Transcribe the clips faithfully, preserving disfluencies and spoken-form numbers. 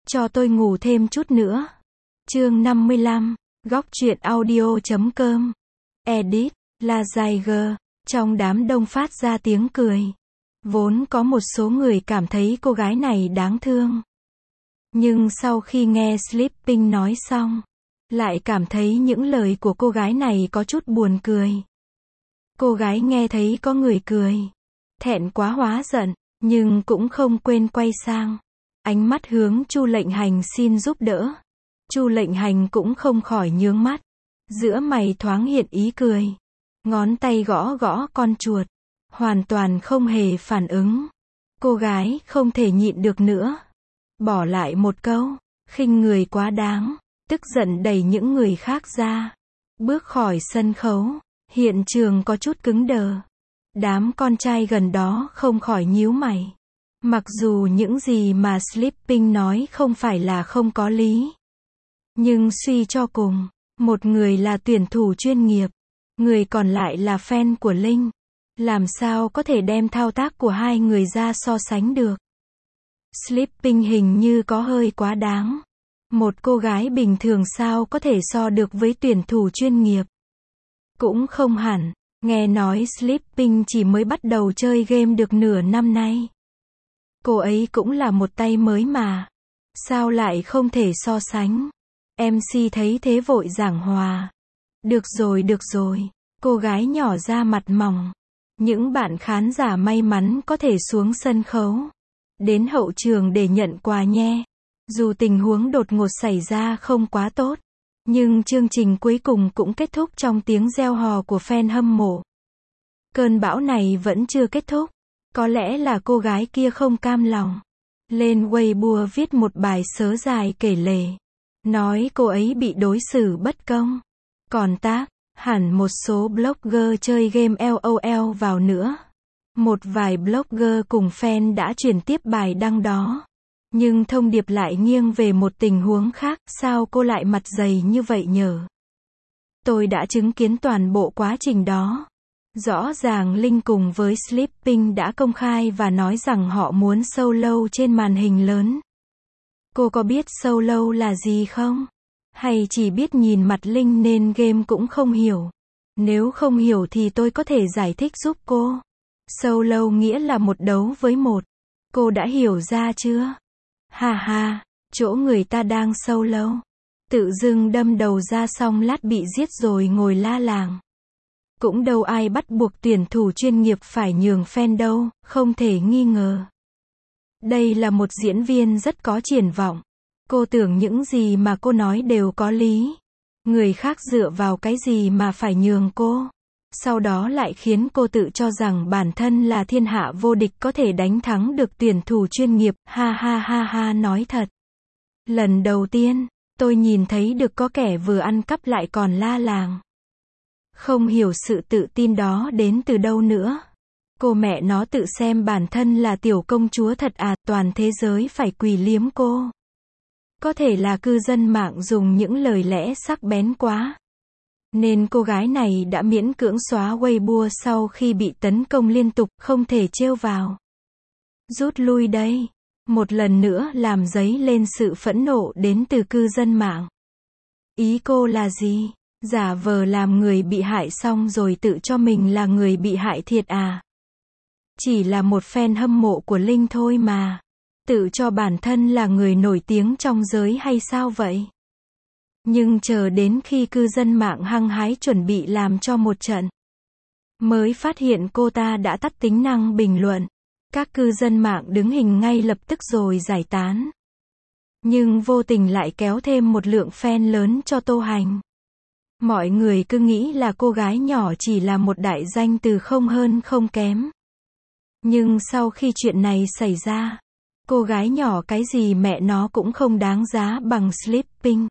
Cho tôi ngủ thêm chút nữa. Chương năm mươi lăm, góc truyện audio chấm com. Edit, La Ziger. Trong đám đông phát ra tiếng cười. Vốn có một số người cảm thấy cô gái này đáng thương. Nhưng sau khi nghe Sleeping nói xong, lại cảm thấy những lời của cô gái này có chút buồn cười. Cô gái nghe thấy có người cười, thẹn quá hóa giận, nhưng cũng không quên quay sang, ánh mắt hướng Chu Lệnh Hành xin giúp đỡ. Chu Lệnh Hành cũng không khỏi nhướng mắt, giữa mày thoáng hiện ý cười, ngón tay gõ gõ con chuột, hoàn toàn không hề phản ứng. Cô gái không thể nhịn được nữa, bỏ lại một câu, khinh người quá đáng, tức giận đẩy những người khác ra, bước khỏi sân khấu. Hiện trường có chút cứng đờ. Đám con trai gần đó không khỏi nhíu mày. Mặc dù những gì mà Sleeping nói không phải là không có lý. Nhưng suy cho cùng, một người là tuyển thủ chuyên nghiệp, người còn lại là fan của Linh. Làm sao có thể đem thao tác của hai người ra so sánh được. Sleeping hình như có hơi quá đáng. Một cô gái bình thường sao có thể so được với tuyển thủ chuyên nghiệp. Cũng không hẳn, nghe nói Sleeping chỉ mới bắt đầu chơi game được nửa năm nay. Cô ấy cũng là một tay mới mà. Sao lại không thể so sánh? em xê thấy thế vội giảng hòa. Được rồi được rồi, cô gái nhỏ ra mặt mỏng. Những bạn khán giả may mắn có thể xuống sân khấu, đến hậu trường để nhận quà nhé. Dù tình huống đột ngột xảy ra không quá tốt, nhưng chương trình cuối cùng cũng kết thúc trong tiếng reo hò của fan hâm mộ. Cơn bão này vẫn chưa kết thúc. Có lẽ là cô gái kia không cam lòng. Lên Weibo viết một bài sớ dài kể lể. Nói cô ấy bị đối xử bất công. Còn tác, hẳn một số blogger chơi game LOL vào nữa. Một vài blogger cùng fan đã chuyển tiếp bài đăng đó. Nhưng thông điệp lại nghiêng về một tình huống khác, sao cô lại mặt dày như vậy nhở? Tôi đã chứng kiến toàn bộ quá trình đó. Rõ ràng Linh cùng với Sleeping đã công khai và nói rằng họ muốn solo trên màn hình lớn. Cô có biết solo là gì không? Hay chỉ biết nhìn mặt Linh nên game cũng không hiểu? Nếu không hiểu thì tôi có thể giải thích giúp cô. Solo nghĩa là một đấu với một. Cô đã hiểu ra chưa? Ha ha, chỗ người ta đang solo. Tự dưng đâm đầu ra xong lát bị giết rồi ngồi la làng. Cũng đâu ai bắt buộc tuyển thủ chuyên nghiệp phải nhường fan đâu, không thể nghi ngờ. Đây là một diễn viên rất có triển vọng. Cô tưởng những gì mà cô nói đều có lý. Người khác dựa vào cái gì mà phải nhường cô. Sau đó lại khiến cô tự cho rằng bản thân là thiên hạ vô địch có thể đánh thắng được tuyển thủ chuyên nghiệp, ha ha ha ha nói thật. Lần đầu tiên, tôi nhìn thấy được có kẻ vừa ăn cắp lại còn la làng. Không hiểu sự tự tin đó đến từ đâu nữa. Cô mẹ nó tự xem bản thân là tiểu công chúa thật à, toàn thế giới phải quỳ liếm cô. Có thể là cư dân mạng dùng những lời lẽ sắc bén quá. Nên cô gái này đã miễn cưỡng xóa Weibo sau khi bị tấn công liên tục, không thể trêu vào. Rút lui đây. Một lần nữa làm dấy lên sự phẫn nộ đến từ cư dân mạng. Ý cô là gì? Giả vờ làm người bị hại xong rồi tự cho mình là người bị hại thiệt à? Chỉ là một fan hâm mộ của Linh thôi mà. Tự cho bản thân là người nổi tiếng trong giới hay sao vậy? Nhưng chờ đến khi cư dân mạng hăng hái chuẩn bị làm cho một trận, mới phát hiện cô ta đã tắt tính năng bình luận. Các cư dân mạng đứng hình ngay lập tức rồi giải tán. Nhưng vô tình lại kéo thêm một lượng fan lớn cho Tô Hành. Mọi người cứ nghĩ là cô gái nhỏ chỉ là một đại danh từ không hơn không kém. Nhưng sau khi chuyện này xảy ra, cô gái nhỏ cái gì mẹ nó cũng không đáng giá bằng Sleeping.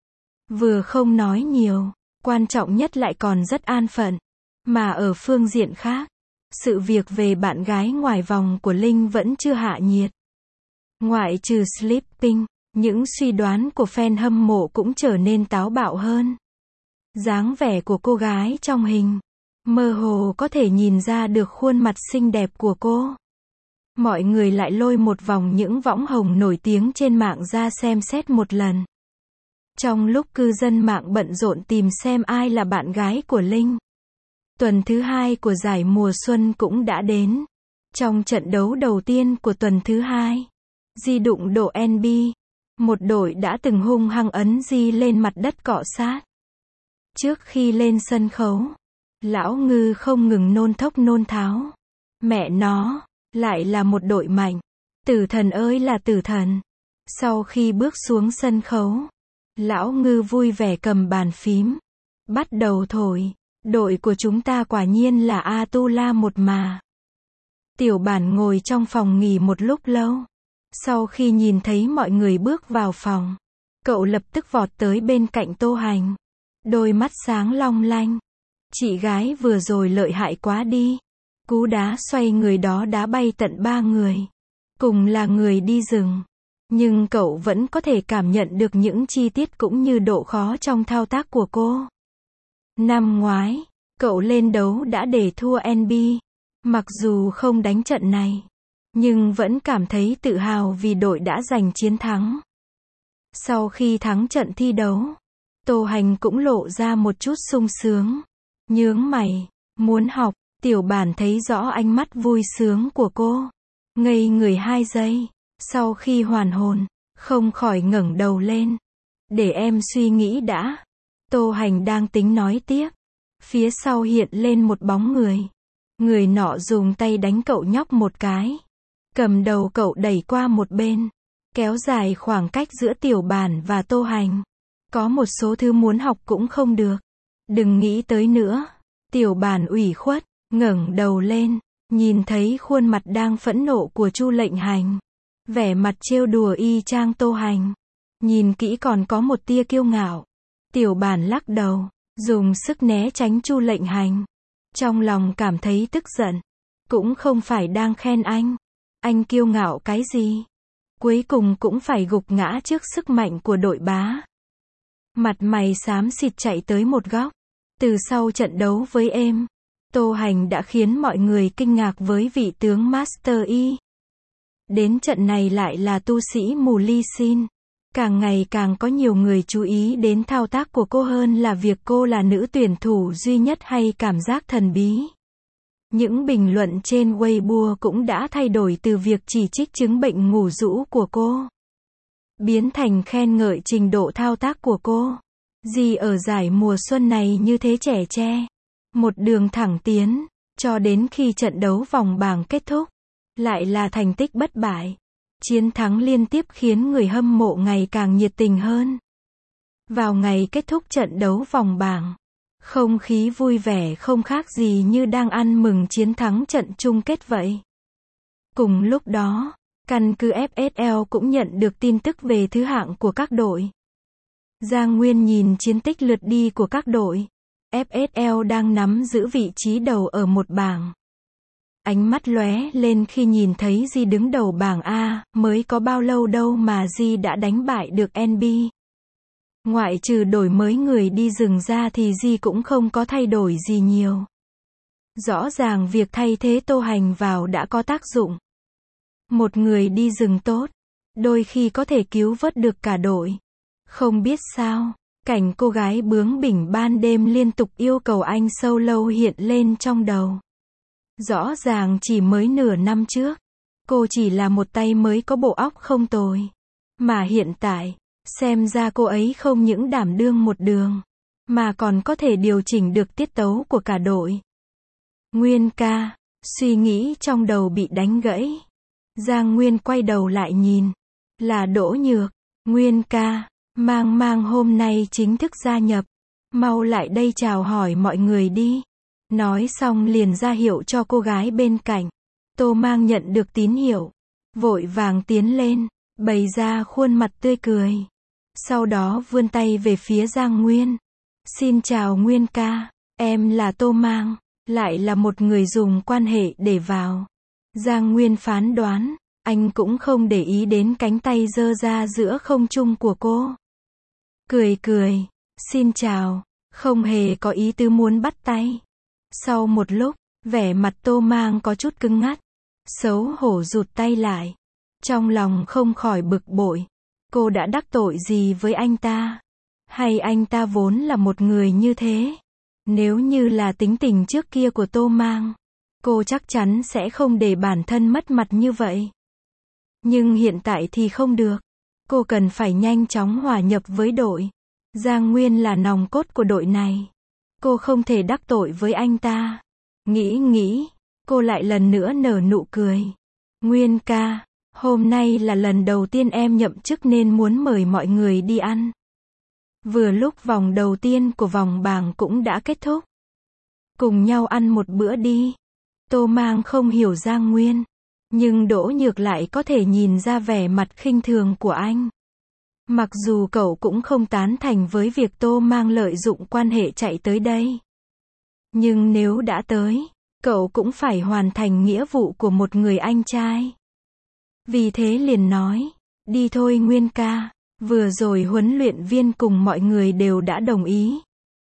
Vừa không nói nhiều, quan trọng nhất lại còn rất an phận. Mà ở phương diện khác, sự việc về bạn gái ngoài vòng của Linh vẫn chưa hạ nhiệt. Ngoại trừ Sleeping, những suy đoán của fan hâm mộ cũng trở nên táo bạo hơn. Dáng vẻ của cô gái trong hình, mơ hồ có thể nhìn ra được khuôn mặt xinh đẹp của cô. mọi người lại lôi một vòng những võng hồng nổi tiếng trên mạng ra xem xét một lần. Trong lúc cư dân mạng bận rộn tìm xem ai là bạn gái của Linh, tuần thứ hai của giải mùa xuân cũng đã đến. Trong trận đấu đầu tiên của tuần thứ hai, Di đụng độ en bê, một đội đã từng hung hăng ấn Di lên mặt đất cọ sát. Trước khi lên sân khấu, Lão Ngư không ngừng nôn thốc nôn tháo. Mẹ nó, lại là một đội mạnh. Tử thần ơi là tử thần. Sau khi bước xuống sân khấu, Lão Ngư vui vẻ cầm bàn phím, bắt đầu thổi. Đội của chúng ta quả nhiên là Atula một mà. Tiểu Bản ngồi trong phòng nghỉ một lúc lâu. Sau khi nhìn thấy mọi người bước vào phòng, cậu lập tức vọt tới bên cạnh Tô Hành. Đôi mắt sáng long lanh. Chị gái vừa rồi lợi hại quá đi. Cú đá xoay người đó đá bay tận ba người. Cùng là người đi rừng. Nhưng cậu vẫn có thể cảm nhận được những chi tiết cũng như độ khó trong thao tác của cô. Năm ngoái, cậu lên đấu đã để thua en bê. Mặc dù không đánh trận này, nhưng vẫn cảm thấy tự hào vì đội đã giành chiến thắng. Sau khi thắng trận thi đấu, Tô Hành cũng lộ ra một chút sung sướng. Nhướng mày, muốn học. Tiểu Bản thấy rõ ánh mắt vui sướng của cô. Ngây người hai giây. Sau khi hoàn hồn, không khỏi ngẩng đầu lên. Để em suy nghĩ đã. Tô Hành đang tính nói tiếp. Phía sau hiện lên một bóng người. Người nọ dùng tay đánh cậu nhóc một cái. Cầm đầu cậu đẩy qua một bên. Kéo dài khoảng cách giữa Tiểu Bản và Tô Hành. Có một số thứ muốn học cũng không được. Đừng nghĩ tới nữa. Tiểu Bản ủy khuất, ngẩng đầu lên, nhìn thấy khuôn mặt đang phẫn nộ của Chu Lệnh Hành. Vẻ mặt trêu đùa y chang Tô Hành. Nhìn kỹ còn có một tia kiêu ngạo. Tiểu Bản lắc đầu, dùng sức né tránh Chu Lệnh Hành. Trong lòng cảm thấy tức giận. Cũng không phải đang khen anh. Anh kiêu ngạo cái gì? Cuối cùng cũng phải gục ngã trước sức mạnh của đội bá. Mặt mày xám xịt chạy tới một góc. Từ sau trận đấu với em, Tô Hành đã khiến mọi người kinh ngạc với vị tướng Master Yi. Đến trận này lại là tu sĩ mù Ly Sin. Càng ngày càng có nhiều người chú ý đến thao tác của cô hơn là việc cô là nữ tuyển thủ duy nhất hay cảm giác thần bí. Những bình luận trên Weibo cũng đã thay đổi từ việc chỉ trích chứng bệnh ngủ rũ của cô, biến thành khen ngợi trình độ thao tác của cô. Gì ở giải mùa xuân này như thế trẻ tre. Một đường thẳng tiến, cho đến khi trận đấu vòng bảng kết thúc. Lại là thành tích bất bại. Chiến thắng liên tiếp khiến người hâm mộ ngày càng nhiệt tình hơn. Vào ngày kết thúc trận đấu vòng bảng, không khí vui vẻ không khác gì như đang ăn mừng chiến thắng trận chung kết vậy. Cùng lúc đó, căn cứ ép ét lờ cũng nhận được tin tức về thứ hạng của các đội. Giang Nguyên nhìn chiến tích lượt đi của các đội. ép ét lờ đang nắm giữ vị trí đầu ở một bảng. Ánh mắt lóe lên khi nhìn thấy Di đứng đầu bảng A, mới có bao lâu đâu mà Di đã đánh bại được en bê. Ngoại trừ đổi mới người đi rừng ra thì Di cũng không có thay đổi gì nhiều. Rõ ràng việc thay thế Tô Hành vào đã có tác dụng. Một người đi rừng tốt, đôi khi có thể cứu vớt được cả đội. Không biết sao, cảnh cô gái bướng bỉnh ban đêm liên tục yêu cầu anh solo hiện lên trong đầu. Rõ ràng chỉ mới nửa năm trước, cô chỉ là một tay mới có bộ óc không tồi. Mà hiện tại, xem ra cô ấy không những đảm đương một đường, mà còn có thể điều chỉnh được tiết tấu của cả đội. Nguyên ca, suy nghĩ trong đầu bị đánh gãy. Giang Nguyên quay đầu lại nhìn. Là Đỗ Nhược. Nguyên ca, Mang Mang hôm nay chính thức gia nhập. Mau lại đây chào hỏi mọi người đi. Nói xong liền ra hiệu cho cô gái bên cạnh. Tô Mang nhận được tín hiệu, vội vàng tiến lên, bày ra khuôn mặt tươi cười. Sau đó vươn tay về phía Giang Nguyên. Xin chào Nguyên ca, em là Tô Mang, lại là một người dùng quan hệ để vào. Giang Nguyên phán đoán, anh cũng không để ý đến cánh tay giơ ra giữa không trung của cô. Cười cười, xin chào, không hề có ý tứ muốn bắt tay. Sau một lúc, vẻ mặt Tô Mang có chút cứng ngắt. Xấu hổ rụt tay lại. Trong lòng không khỏi bực bội. Cô đã đắc tội gì với anh ta? Hay anh ta vốn là một người như thế? Nếu như là tính tình trước kia của Tô Mang, cô chắc chắn sẽ không để bản thân mất mặt như vậy. Nhưng hiện tại thì không được. Cô cần phải nhanh chóng hòa nhập với đội. Giang Nguyên là nòng cốt của đội này. Cô không thể đắc tội với anh ta. Nghĩ nghĩ, cô lại lần nữa nở nụ cười. Nguyên ca, hôm nay là lần đầu tiên em nhậm chức nên muốn mời mọi người đi ăn. Vừa lúc vòng đầu tiên của vòng bảng cũng đã kết thúc. Cùng nhau ăn một bữa đi. Tô Mang không hiểu Giang Nguyên. Nhưng Đỗ Nhược lại có thể nhìn ra vẻ mặt khinh thường của anh. Mặc dù cậu cũng không tán thành với việc Tô Mang lợi dụng quan hệ chạy tới đây. Nhưng nếu đã tới, cậu cũng phải hoàn thành nghĩa vụ của một người anh trai. Vì thế liền nói, đi thôi Nguyên ca, vừa rồi huấn luyện viên cùng mọi người đều đã đồng ý.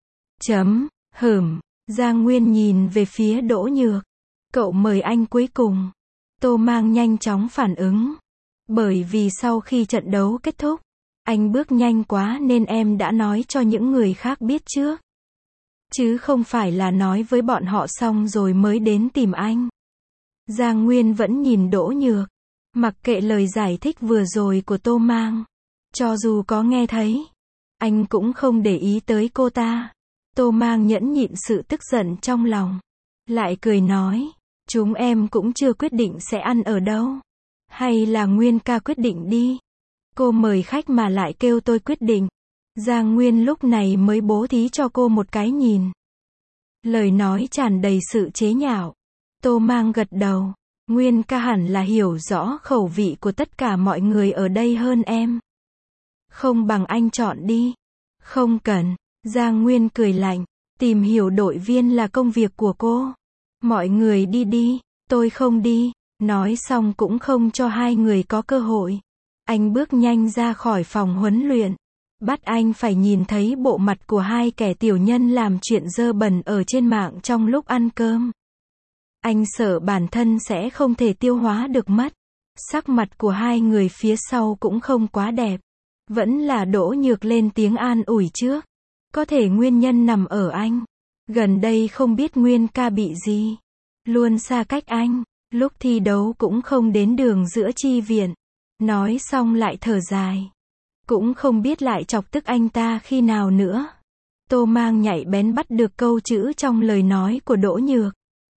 Chấm, hửm, Giang Nguyên nhìn về phía Đỗ Nhược. Cậu mời anh cuối cùng. Tô Mang nhanh chóng phản ứng. Bởi vì sau khi trận đấu kết thúc, anh bước nhanh quá nên em đã nói cho những người khác biết trước. Chứ không phải là nói với bọn họ xong rồi mới đến tìm anh. Giang Nguyên vẫn nhìn Đỗ Nhược. Mặc kệ lời giải thích vừa rồi của Tô Mang. Cho dù có nghe thấy, anh cũng không để ý tới cô ta. Tô Mang nhẫn nhịn sự tức giận trong lòng. Lại cười nói, chúng em cũng chưa quyết định sẽ ăn ở đâu. Hay là Nguyên ca quyết định đi. Cô mời khách mà lại kêu tôi quyết định. Giang Nguyên lúc này mới bố thí cho cô một cái nhìn. Lời nói tràn đầy sự chế nhạo. Tô Mang gật đầu. Nguyên ca hẳn là hiểu rõ khẩu vị của tất cả mọi người ở đây hơn em. Không bằng anh chọn đi. Không cần. Giang Nguyên cười lạnh. Tìm hiểu đội viên là công việc của cô. Mọi người đi đi. Tôi không đi. Nói xong cũng không cho hai người có cơ hội. Anh bước nhanh ra khỏi phòng huấn luyện. Bắt anh phải nhìn thấy bộ mặt của hai kẻ tiểu nhân làm chuyện dơ bẩn ở trên mạng trong lúc ăn cơm. Anh sợ bản thân sẽ không thể tiêu hóa được mất. Sắc mặt của hai người phía sau cũng không quá đẹp. Vẫn là Đỗ Nhược lên tiếng an ủi trước. Có thể nguyên nhân nằm ở anh. Gần đây không biết Nguyên ca bị gì. Luôn xa cách anh. Lúc thi đấu cũng không đến đường giữa chi viện. Nói xong lại thở dài. Cũng không biết lại chọc tức anh ta khi nào nữa. Tô Mang nhạy bén bắt được câu chữ trong lời nói của Đỗ Nhược.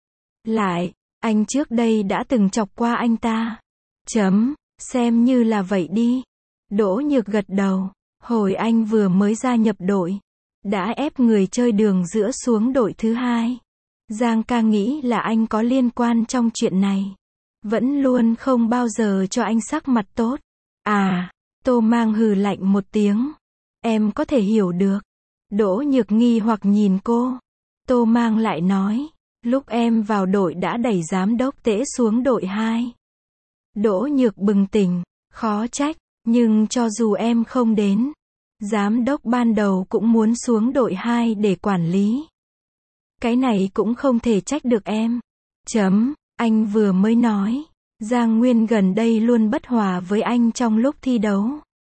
Lại, anh trước đây đã từng chọc qua anh ta. Chấm, xem như là vậy đi. Đỗ Nhược gật đầu. Hồi anh vừa mới gia nhập đội, đã ép người chơi đường giữa xuống đội thứ hai. Giang ca nghĩ là anh có liên quan trong chuyện này. Vẫn luôn không bao giờ cho anh sắc mặt tốt. À, Tô Mang hừ lạnh một tiếng. Em có thể hiểu được. Đỗ Nhược nghi hoặc nhìn cô. Tô Mang lại nói. Lúc em vào đội đã đẩy giám đốc Tễ xuống đội hai. Đỗ Nhược bừng tỉnh. Khó trách. Nhưng cho dù em không đến, giám đốc ban đầu cũng muốn xuống đội hai để quản lý. Cái này cũng không thể trách được em. Chấm, anh vừa mới nói. Giang Nguyên gần đây luôn bất hòa với anh trong lúc thi đấu.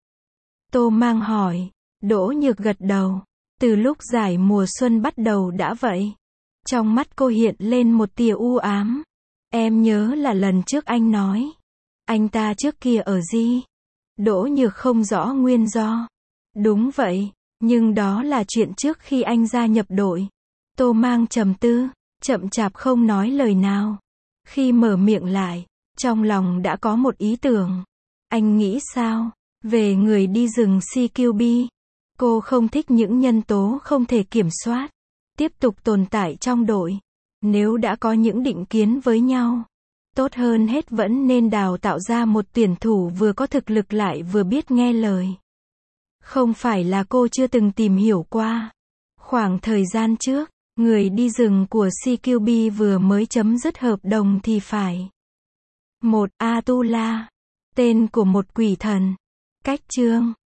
Tô Mang hỏi. Đỗ Nhược gật đầu. Từ lúc giải mùa xuân bắt đầu đã vậy. Trong mắt cô hiện lên một tia u ám. Em nhớ là lần trước anh nói. Anh ta trước kia ở gì? Đỗ Nhược không rõ nguyên do. Đúng vậy, nhưng đó là chuyện trước khi anh gia nhập đội. Tô Mang trầm tư, chậm chạp không nói lời nào. Khi mở miệng lại, trong lòng đã có một ý tưởng. Anh nghĩ sao? Về người đi rừng xê quy bê. Cô không thích những nhân tố không thể kiểm soát. Tiếp tục tồn tại trong đội. Nếu đã có những định kiến với nhau, tốt hơn hết vẫn nên đào tạo ra một tuyển thủ vừa có thực lực lại vừa biết nghe lời. Không phải là cô chưa từng tìm hiểu qua. Khoảng thời gian trước, người đi rừng của xê quy bê vừa mới chấm dứt hợp đồng thì phải. Một Atula, tên của một quỷ thần. Cách chương